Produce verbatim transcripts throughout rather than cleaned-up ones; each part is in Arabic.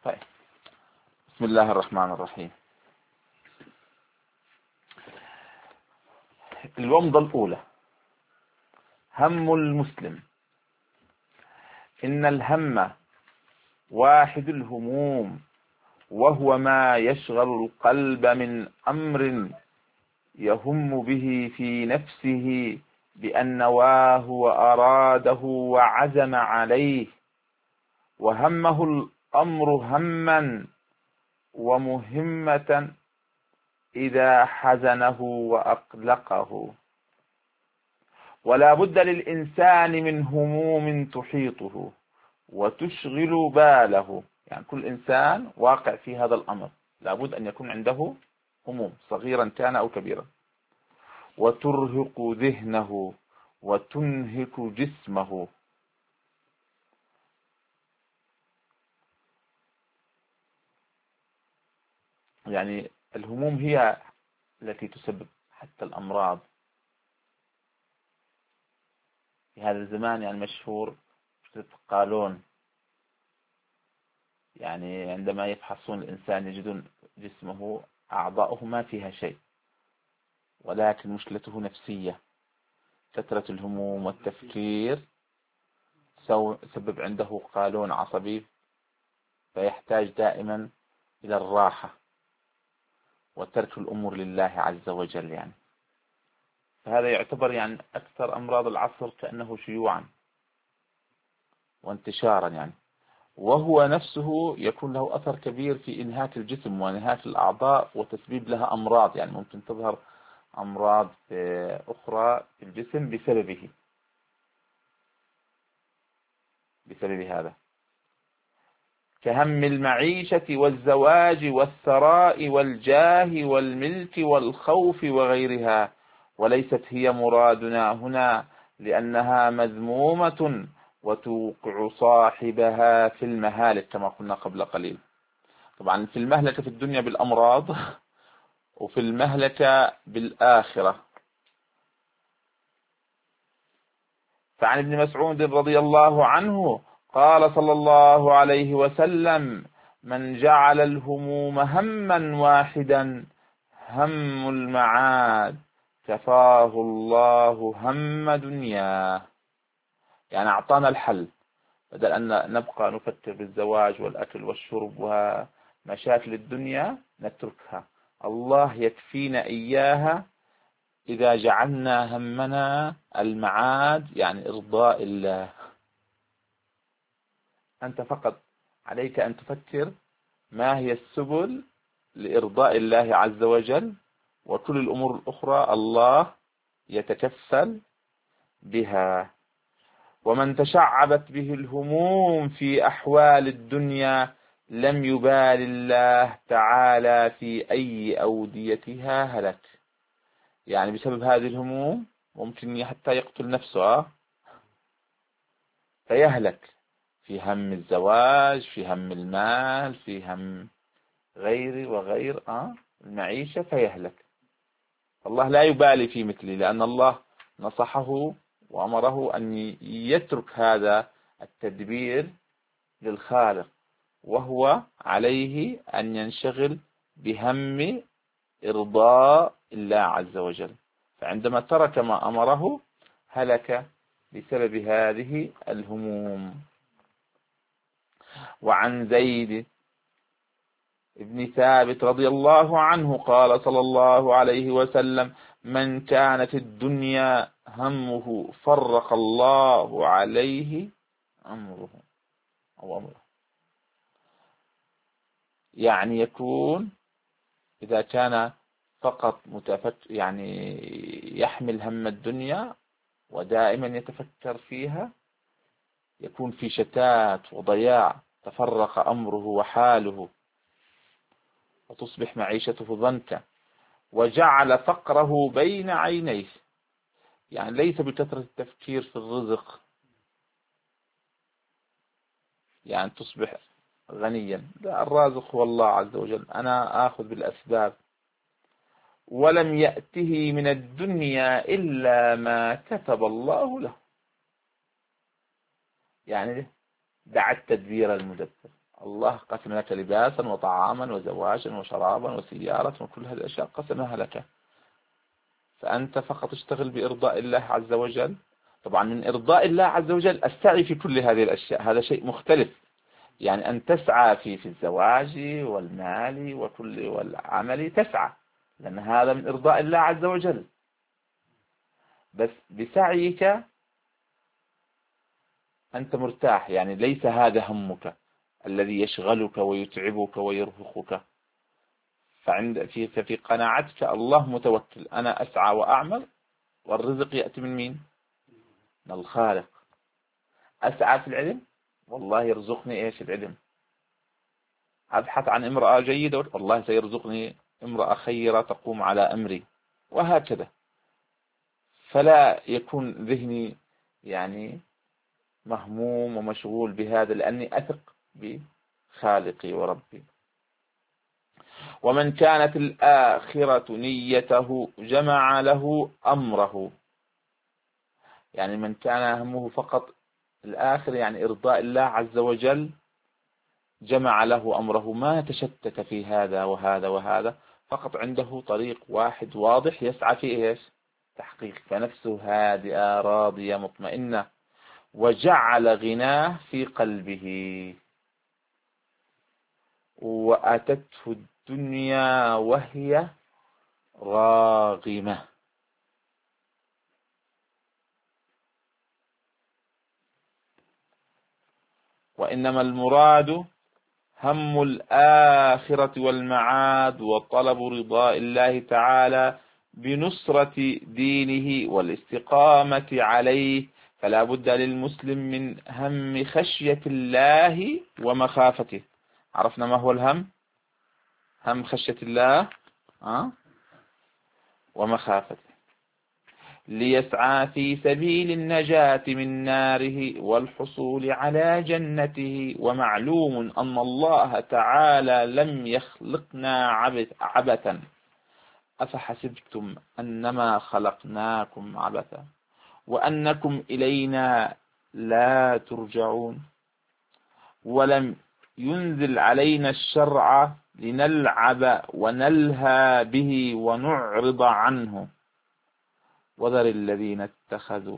طيب، بسم الله الرحمن الرحيم. الومضة الأولى: هم المسلم. إن الهم واحد الهموم، وهو ما يشغل القلب من أمر يهم به في نفسه بأن نواه وأراده وعزم عليه، وهمه الأمر هما ومهمة إذا حزنه وأقلقه. ولا بد للإنسان من هموم تحيطه وتشغل باله، يعني كل إنسان واقع في هذا الأمر، لا بد أن يكون عنده هموم صغيرا كان أو كبيرا، وترهق ذهنه وتنهك جسمه. يعني الهموم هي التي تسبب حتى الأمراض. في هذا الزمان يعني مشهور قالون، يعني عندما يفحصون الإنسان يجدون جسمه أعضاؤه ما فيها شيء، ولكن مشكلته نفسية. كثرة الهموم والتفكير سبب عنده قالون عصبي، فيحتاج دائما إلى الراحة وترك الأمور لله عز وجل. يعني فهذا يعتبر يعني أكثر أمراض العصر كأنه شيوعا وانتشارا، يعني وهو نفسه يكون له أثر كبير في إنهاك الجسم وإنهاك الأعضاء وتسبيب لها أمراض. يعني ممكن تظهر أمراض أخرى في الجسم بسببه بسبب هذا، كهم المعيشة والزواج والثراء والجاه والملك والخوف وغيرها، وليست هي مرادنا هنا لأنها مذمومة وتوقع صاحبها في المهالك كما قلنا قبل قليل. طبعا في المهلكة في الدنيا بالأمراض وفي المهلكة بالآخرة. فعن ابن مسعود رضي الله عنه قال صلى الله عليه وسلم: من جعل الهموم هما واحدا هم المعاد كفاه الله هم دنياه. يعني أعطانا الحل، بدل أن نبقى نفكر بالزواج والأكل والشرب ومشاكل الدنيا نتركها، الله يكفينا إياها إذا جعلنا همنا المعاد، يعني إرضاء الله. أنت فقط عليك أن تفكر ما هي السبل لإرضاء الله عز وجل، وكل الأمور الأخرى الله يتكفل بها. ومن تشعبت به الهموم في أحوال الدنيا لم يبال الله تعالى في أي أوديتها هلك. يعني بسبب هذه الهموم ممكن حتى يقتل نفسه فيهلك في هم الزواج، في هم المال، في هم غير وغير آه المعيشة فيهلك. الله لا يبالي في مثله، لأن الله نصحه وأمره أن يترك هذا التدبير للخالق، وهو عليه أن ينشغل بهم إرضاء الله عز وجل. فعندما ترك ما أمره هلك بسبب هذه الهموم. وعن زيد ابن ثابت رضي الله عنه قال صلى الله عليه وسلم: من كانت الدنيا همه فرق الله عليه أمره أو أمره. يعني يكون إذا كان فقط متفكر، يعني يحمل هم الدنيا ودائما يتفكر فيها، يكون في شتات وضياع، تفرق أمره وحاله، وتصبح معيشته ضنكا، وجعل فقره بين عينيه. يعني ليس بكثرة التفكير في الرزق يعني تصبح غنيا، لا، الرازق هو الله عز وجل، أنا آخذ بالأسباب. ولم يأته من الدنيا إلا ما كتب الله له. يعني دع التدبير المدبر، الله قسم لك لباسا وطعاما وزواجا وشرابا وسيارة وكل هذه الأشياء قسمها لك، فأنت فقط اشتغل بإرضاء الله عز وجل. طبعا من إرضاء الله عز وجل السعي في كل هذه الأشياء، هذا شيء مختلف. يعني أن تسعى في في الزواج والمال وكل والعمل تسعى، لأن هذا من إرضاء الله عز وجل. بس بسعيك أنت مرتاح، يعني ليس هذا همك الذي يشغلك ويتعبك ويرهقك. فعند في في قناعتك الله متوكل، أنا أسعى وأعمل والرزق يأتي من مين؟ من الخالق. أسعى في العلم، والله يرزقني إيش العلم. أبحث عن امرأة جيدة، والله سيرزقني امرأة خيرة تقوم على أمري، وهكذا. فلا يكون ذهني يعني مهموم ومشغول بهذا، لأني أثق بخالقي وربي. ومن كانت الآخرة نيته جمع له أمره، يعني من كان همه فقط الآخر يعني إرضاء الله عز وجل، جمع له أمره، ما تشتت في هذا وهذا وهذا، فقط عنده طريق واحد واضح يسعى فيه إيش؟ تحقيق. فنفسه هادئة راضية مطمئنة، وجعل غناه في قلبه، وأتته الدنيا وهي راغمة. وإنما المراد هم الآخرة والمعاد، وطلب رضاء الله تعالى بنصرة دينه والاستقامة عليه. فلا بد للمسلم من هم خشية الله ومخافته. عرفنا ما هو الهم؟ هم خشية الله أه؟ ومخافته، ليسعى في سبيل النجاة من ناره والحصول على جنته. ومعلوم أن الله تعالى لم يخلقنا عبثا، أفحسبتم أنما خلقناكم عبثا وأنكم إلينا لا ترجعون. ولم ينزل علينا الشرع لنلعب ونلهى به ونعرض عنه. وذر الذين اتخذوا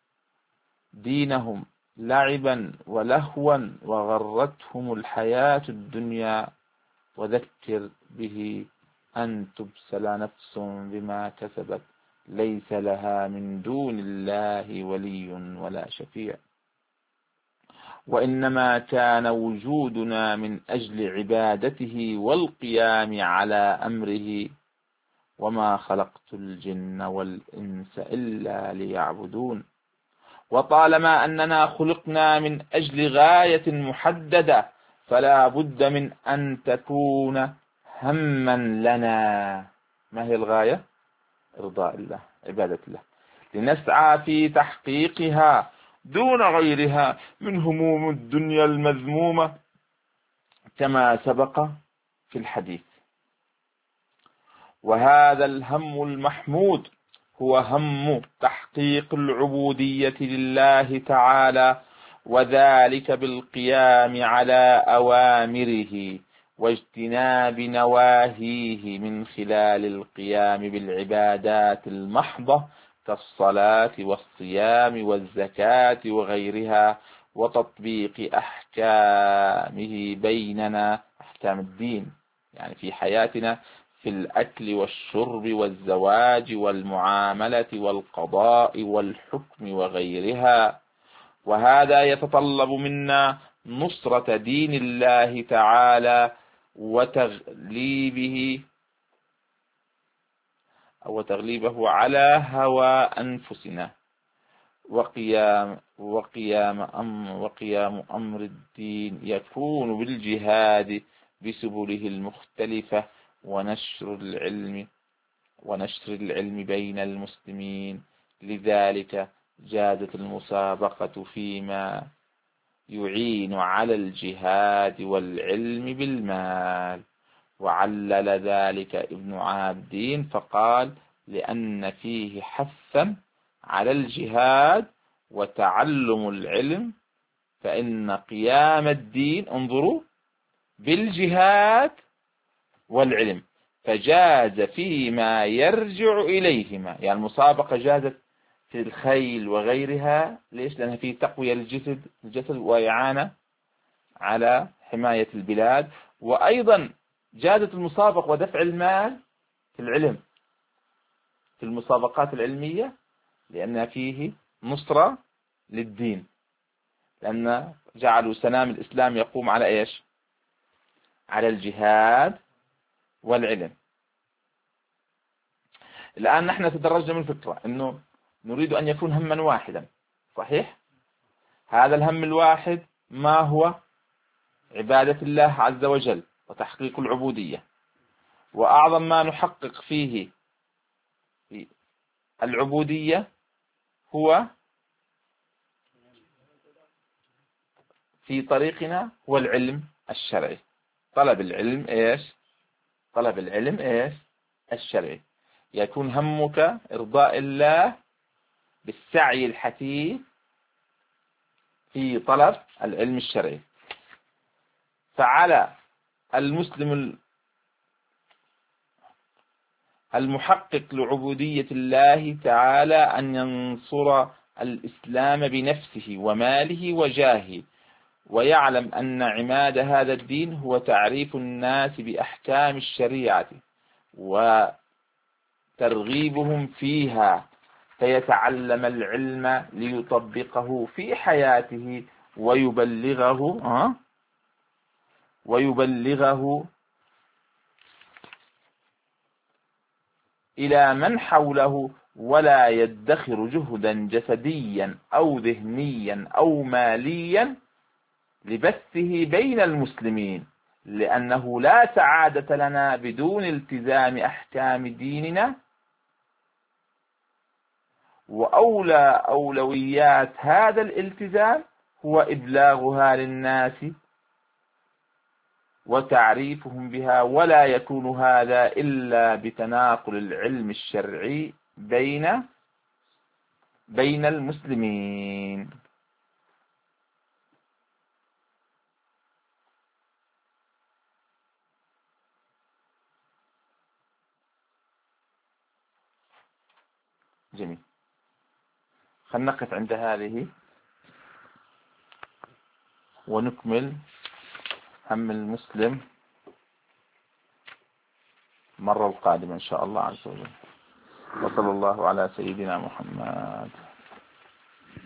دينهم لعبا ولهوا وغرتهم الحياة الدنيا، وذكر به أن تبسل نفس بما كسبت ليس لها من دون الله ولي ولا شفيع. وإنما كان وجودنا من أجل عبادته والقيام على أمره، وما خلقت الجن والإنس إلا ليعبدون. وطالما أننا خلقنا من أجل غاية محددة، فلا بد من أن تكون هما لنا. ما هي الغاية؟ إرضاء الله، عبادة الله، لنسعى في تحقيقها دون غيرها من هموم الدنيا المذمومة، كما سبق في الحديث. وهذا الهم المحمود هو هم تحقيق العبودية لله تعالى، وذلك بالقيام على أوامره واجتناب نواهيه من خلال القيام بالعبادات المحضة كالصلاة والصيام والزكاة وغيرها، وتطبيق أحكامه بيننا، أحكام الدين يعني في حياتنا، في الأكل والشرب والزواج والمعاملة والقضاء والحكم وغيرها. وهذا يتطلب منا نصرة دين الله تعالى وتغليبه أو تغليبه على هوى أنفسنا، وقيام وقيام أمر وقيام أمر الدين يكون بالجهاد بسبله المختلفة، ونشر العلم ونشر العلم بين المسلمين. لذلك جادت المسابقة فيما يعين على الجهاد والعلم بالمال. وعلل ذلك ابن عابدين فقال: لأن فيه حثا على الجهاد وتعلم العلم، فإن قيام الدين، انظروا بالجهاد والعلم، فجاز فيما يرجع إليهما. يعني المسابقة جازت في الخيل وغيرها، ليش؟ لأنها في تقوية الجسد الجسد وإعانة على حماية البلاد. وأيضا جازت المسابقة ودفع المال في العلم، في المسابقات العلمية، لأن فيه نصرة للدين، لأن جعلوا سنام الإسلام يقوم على إيش؟ على الجهاد والعلم. الآن نحن تدرجنا من فكرة أنه نريد أن يكون هما واحدا، صحيح؟ هذا الهم الواحد ما هو؟ عبادة الله عز وجل وتحقيق العبودية. وأعظم ما نحقق فيه العبودية هو في طريقنا هو العلم الشرعي. طلب العلم إيش؟ طلب العلم إيش؟ الشرعي. يكون همك إرضاء الله بالسعي الحثيث في طلب العلم الشرعي. فعلى المسلم المحقق لعبودية الله تعالى أن ينصر الإسلام بنفسه وماله وجاهه، ويعلم أن عماد هذا الدين هو تعريف الناس بأحكام الشريعة وترغيبهم فيها، فيتعلم العلم ليطبقه في حياته ويبلغه أه؟ ويبلغه إلى من حوله، ولا يدخر جهدا جسديا أو ذهنيا أو ماليا لبثه بين المسلمين، لأنه لا سعادة لنا بدون التزام أحكام ديننا. وأولى أولويات هذا الالتزام هو إبلاغها للناس وتعريفهم بها، ولا يكون هذا إلا بتناقل العلم الشرعي بين بين المسلمين. جميل. خلينا نقف عند هذه ونكمل هم المسلم المرة القادمة إن شاء الله عز وجل. وصلى الله على سيدنا محمد.